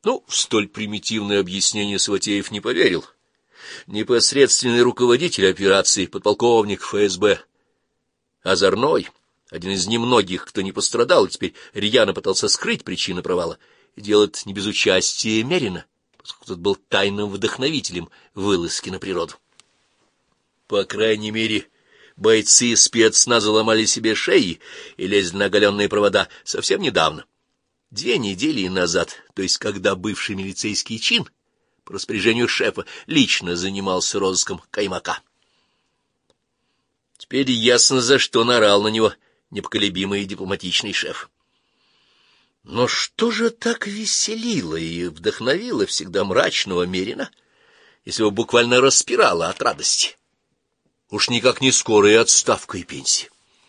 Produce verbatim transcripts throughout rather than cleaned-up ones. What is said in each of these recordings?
Ну, в столь примитивное объяснение Саватеев не поверил. Непосредственный руководитель операции, подполковник эф эс бэ Озорной, один из немногих, кто не пострадал, и теперь рьяно пытался скрыть причины провала, и делает не без участия Мерина, поскольку тот был тайным вдохновителем вылазки на природу. По крайней мере, бойцы спецназа ломали себе шеи и лезли на оголенные провода совсем недавно. Две недели назад, то есть когда бывший милицейский чин по распоряжению шефа лично занимался розыском Каймака. Теперь ясно, за что нарал на него непоколебимый и дипломатичный шеф. Но что же так веселило и вдохновило всегда мрачного Мерина, если его буквально распирало от радости? Уж никак не скорая отставка и пенсия.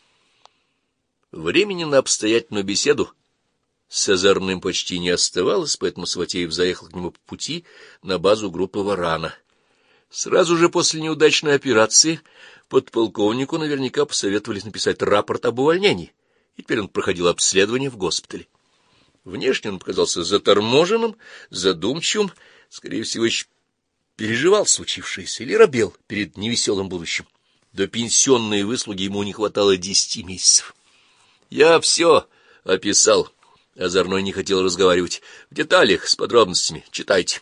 Времени на обстоятельную беседу с Озорным почти не оставалось, поэтому Саватеев заехал к нему по пути на базу группы Варана. Сразу же после неудачной операции подполковнику наверняка посоветовали написать рапорт об увольнении, и теперь он проходил обследование в госпитале. Внешне он показался заторможенным, задумчивым, скорее всего, еще переживал случившееся или робел перед невеселым будущим. До пенсионной выслуги ему не хватало десяти месяцев. — Я все описал. Озорной не хотел разговаривать. В деталях, с подробностями. Читайте.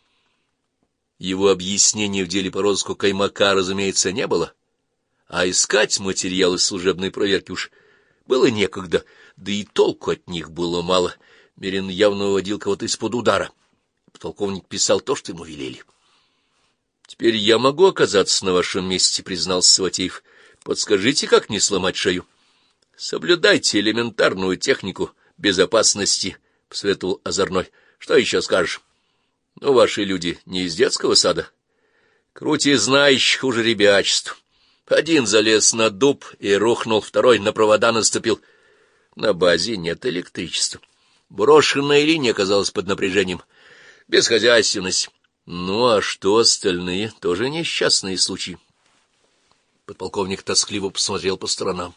Его объяснений в деле по розыску Каймака, разумеется, не было, а искать материалы служебной проверки уж было некогда, да и толку от них было мало. Мерин явно выводил кого-то из-под удара. Полковник писал то, что ему велели. — Теперь я могу оказаться на вашем месте, — признался Саватеев. — Подскажите, как не сломать шею? — Соблюдайте элементарную технику безопасности, — посоветовал Озорной. — Что еще скажешь? — Ну, ваши люди не из детского сада. Крутизна еще хуже ребячества. Один залез на дуб и рухнул, второй на провода наступил. На базе нет электричества. Брошенная линия оказалась под напряжением. Бесхозяйственность. Ну, а что остальные? Тоже несчастные случаи. Подполковник тоскливо посмотрел по сторонам.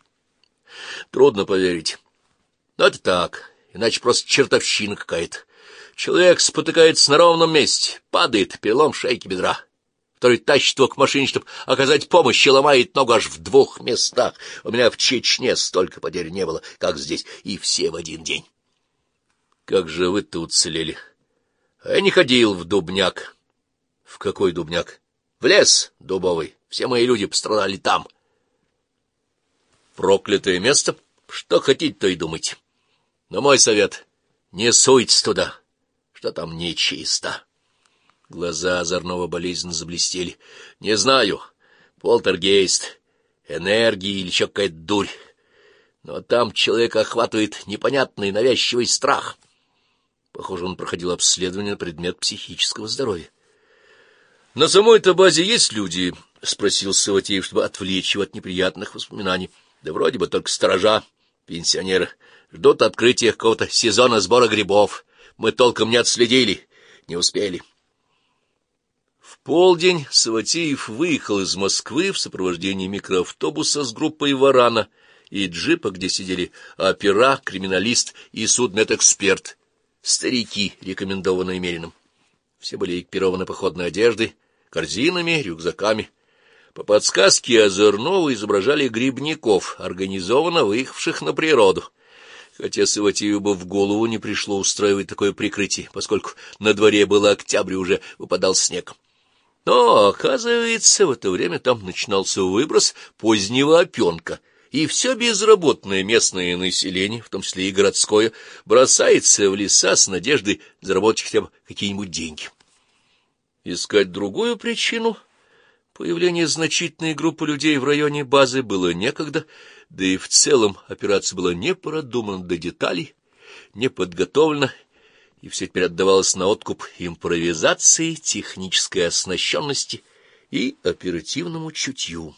Трудно поверить. Но это так, иначе просто чертовщина какая-то. Человек спотыкается на ровном месте, падает, перелом шейки бедра. Второй тащит его к машине, чтобы оказать помощь, и ломает ногу аж в двух местах. У меня в Чечне столько потерь не было, как здесь, и все в один день. Как же вы-то уцелели? А я не ходил в Дубняк. В какой Дубняк? В лес дубовый. Все мои люди пострадали там. Проклятое место? Что хотите, то и думайте. Но мой совет — не суйтесь туда, что там нечисто. Глаза Озорного болезненно заблестели. Не знаю, полтергейст, энергии или еще какая-то дурь. Но там человека охватывает непонятный навязчивый страх. Похоже, он проходил обследование на предмет психического здоровья. — На самой-то базе есть люди? — спросил Саватеев, чтобы отвлечь его от неприятных воспоминаний. — Да вроде бы только сторожа, пенсионеры. Ждут открытия какого-то сезона сбора грибов. Мы толком не отследили, не успели. В полдень Саватеев выехал из Москвы в сопровождении микроавтобуса с группой Варана и джипа, где сидели опера, криминалист и судмедэксперт, старики, рекомендованные Мериным. Все были экипированы походной одеждой, корзинами, рюкзаками. По подсказке Озорного изображали грибников, организованно выехавших на природу. Хотя Саватееву бы в голову не пришло устраивать такое прикрытие, поскольку на дворе было октябрь, уже выпадал снег. Но, оказывается, в это время там начинался выброс позднего опенка, и все безработное местное население, в том числе и городское, бросается в леса с надеждой заработать хотя бы какие-нибудь деньги. Искать другую причину появления значительной группы людей в районе базы было некогда, да и в целом операция была не продумана до деталей, не подготовлена, и все теперь отдавалось на откуп импровизации, технической оснащенности и оперативному чутью.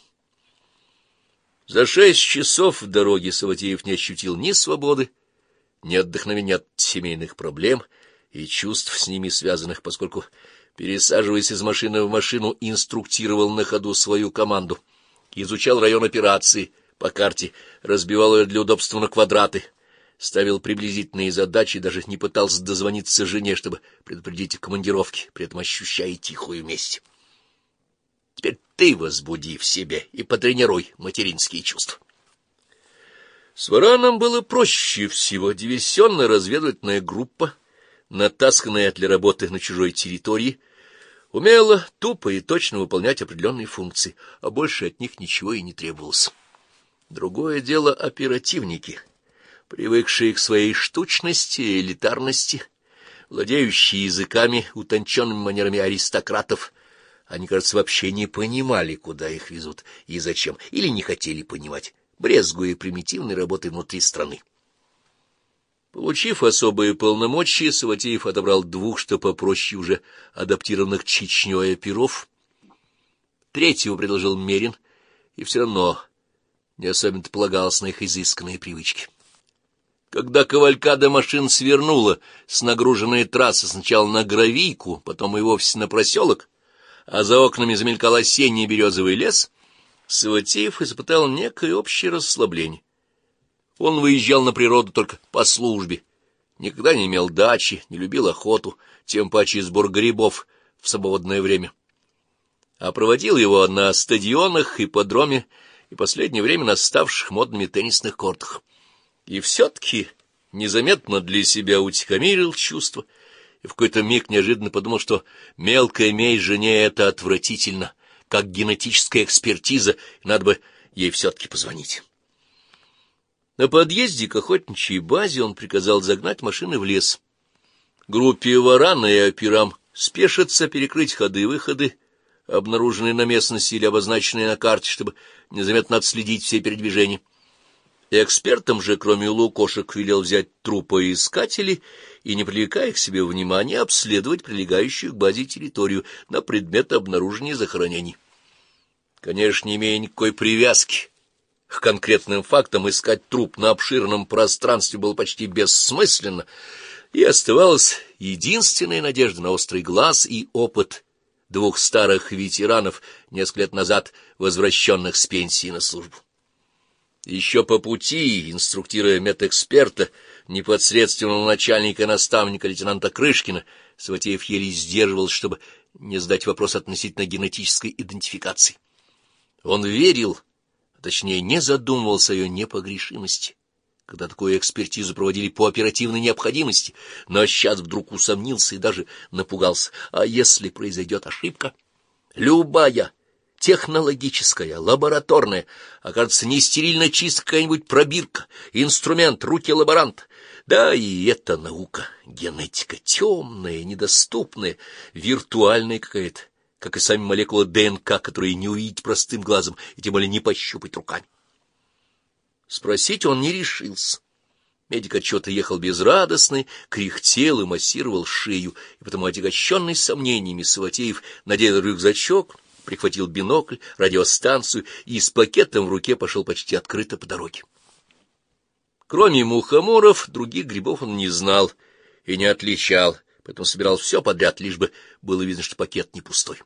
За шесть часов в дороге Саватеев не ощутил ни свободы, ни отдохновения от семейных проблем и чувств с ними связанных, поскольку, пересаживаясь из машины в машину, инструктировал на ходу свою команду, изучал район операции по карте, разбивал ее для удобства на квадраты, ставил приблизительные задачи и даже не пытался дозвониться жене, чтобы предупредить о командировке, при этом ощущая тихую месть. Теперь ты возбуди в себе и потренируй материнские чувства. С Вараном было проще всего. Диверсионно-разведывательная группа, натасканная для работы на чужой территории, умела тупо и точно выполнять определенные функции, а больше от них ничего и не требовалось. Другое дело оперативники, привыкшие к своей штучности и элитарности, владеющие языками, утонченными манерами аристократов. Они, кажется, вообще не понимали, куда их везут и зачем, или не хотели понимать, брезгуя примитивной работой внутри страны. Получив особые полномочия, Саватеев отобрал двух, что попроще уже адаптированных Чечней оперов. Третьего предложил Мерин, и все равно не особенно-то полагался на их изысканные привычки. Когда кавалькада машин свернула с нагруженной трассы сначала на Гравийку, потом и вовсе на проселок, а за окнами замелькал осенний березовый лес, Саватеев испытал некое общее расслабление. Он выезжал на природу только по службе, никогда не имел дачи, не любил охоту, тем паче сбор грибов в свободное время. А проводил его на стадионах, ипподроме и последнее время на ставших модными теннисных кортах. И все-таки незаметно для себя утихомирил чувства, и в какой-то миг неожиданно подумал, что мелкая месть жене — это отвратительно, как генетическая экспертиза, и надо бы ей все-таки позвонить. На подъезде к охотничьей базе он приказал загнать машины в лес. Группе Варана и операм спешиться перекрыть ходы-выходы, обнаруженные на местности или обозначенные на карте, чтобы незаметно отследить все передвижения. Экспертам же, кроме лукошек, велел взять трупоискатели и, не привлекая к себе внимания, обследовать прилегающую к базе территорию на предмет обнаружения захоронений. Конечно, не имея никакой привязки к конкретным фактам, искать труп на обширном пространстве было почти бессмысленно, и оставалась единственная надежда на острый глаз и опыт двух старых ветеранов, несколько лет назад возвращенных с пенсии на службу. Еще по пути, инструктируя медэксперта, непосредственного начальника и наставника лейтенанта Крышкина, Саватеев еле сдерживался, чтобы не задать вопрос относительно генетической идентификации. Он верил, а точнее не задумывался о ее непогрешимости, когда такую экспертизу проводили по оперативной необходимости, но сейчас вдруг усомнился и даже напугался. А если произойдет ошибка? Любая, технологическая, лабораторная, окажется не стерильно чистая какая-нибудь пробирка, инструмент, руки лаборанта. Да и эта наука, генетика, темная, недоступная, виртуальная какая-то, как и сами молекулы ДНК, которые не увидеть простым глазом и тем более не пощупать руками. Спросить он не решился. Медик отчета ехал безрадостный, кряхтел и массировал шею, и потому, отягощенный сомнениями, Саватеев надел рюкзачок, прихватил бинокль, радиостанцию и с пакетом в руке пошел почти открыто по дороге. Кроме мухоморов, других грибов он не знал и не отличал, поэтому собирал все подряд, лишь бы было видно, что пакет не пустой.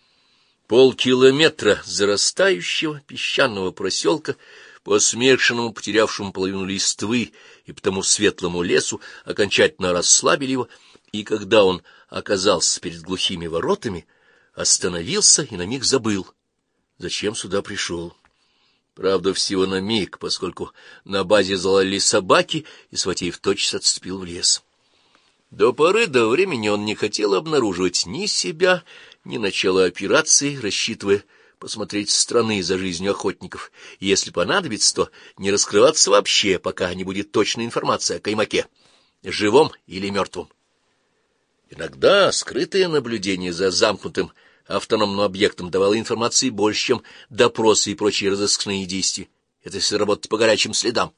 Полкилометра зарастающего песчаного проселка по смешанному, потерявшему половину листвы и потому светлому лесу окончательно расслабили его, и когда он оказался перед глухими воротами, остановился и на миг забыл, зачем сюда пришел. Правда, всего на миг, поскольку на базе залаяли собаки, и Саватеев тотчас отступил в лес. До поры до времени он не хотел обнаруживать ни себя, ни начала операции, рассчитывая посмотреть со стороны за жизнью охотников, и, если понадобится, то не раскрываться вообще, пока не будет точной информации о Каймаке, живом или мертвом. Иногда скрытое наблюдение за замкнутым автономным объектом давало информации больше, чем допросы и прочие разыскные действия. Это если работать по горячим следам.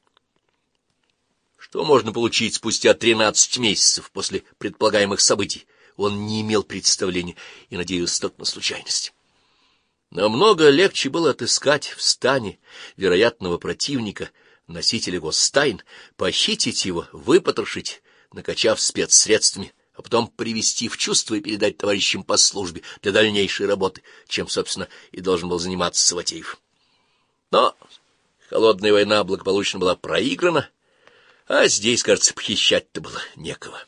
Что можно получить спустя тринадцать месяцев после предполагаемых событий, он не имел представления и надеялся только на случайность. Намного легче было отыскать в стане вероятного противника, носителя гостайн, похитить его, выпотрошить, накачав спецсредствами, а потом привести в чувство и передать товарищам по службе для дальнейшей работы, чем, собственно, и должен был заниматься Саватеев. Но холодная война благополучно была проиграна, А здесь, кажется, похищать-то было некого.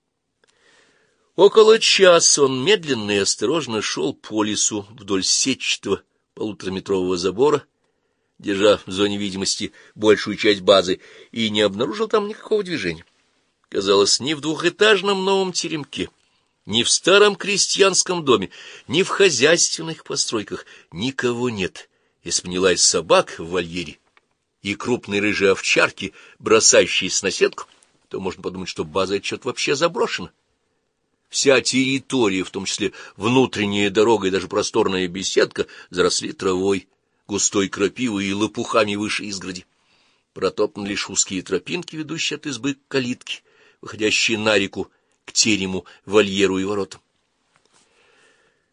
Около часа он медленно и осторожно шел по лесу вдоль сетчатого полутораметрового забора, держа в зоне видимости большую часть базы, и не обнаружил там никакого движения. Казалось, ни в двухэтажном новом теремке, ни в старом крестьянском доме, ни в хозяйственных постройках никого нет, если бы не лай собак в вольере и крупные рыжие овчарки, бросающиеся на сетку, то можно подумать, что база эта что-то вообще заброшена. Вся территория, в том числе внутренняя дорога и даже просторная беседка, заросли травой, густой крапивой и лопухами выше изгороди. Протоптаны лишь узкие тропинки, ведущие от избы к калитке, выходящие на реку, к терему, вольеру и воротам.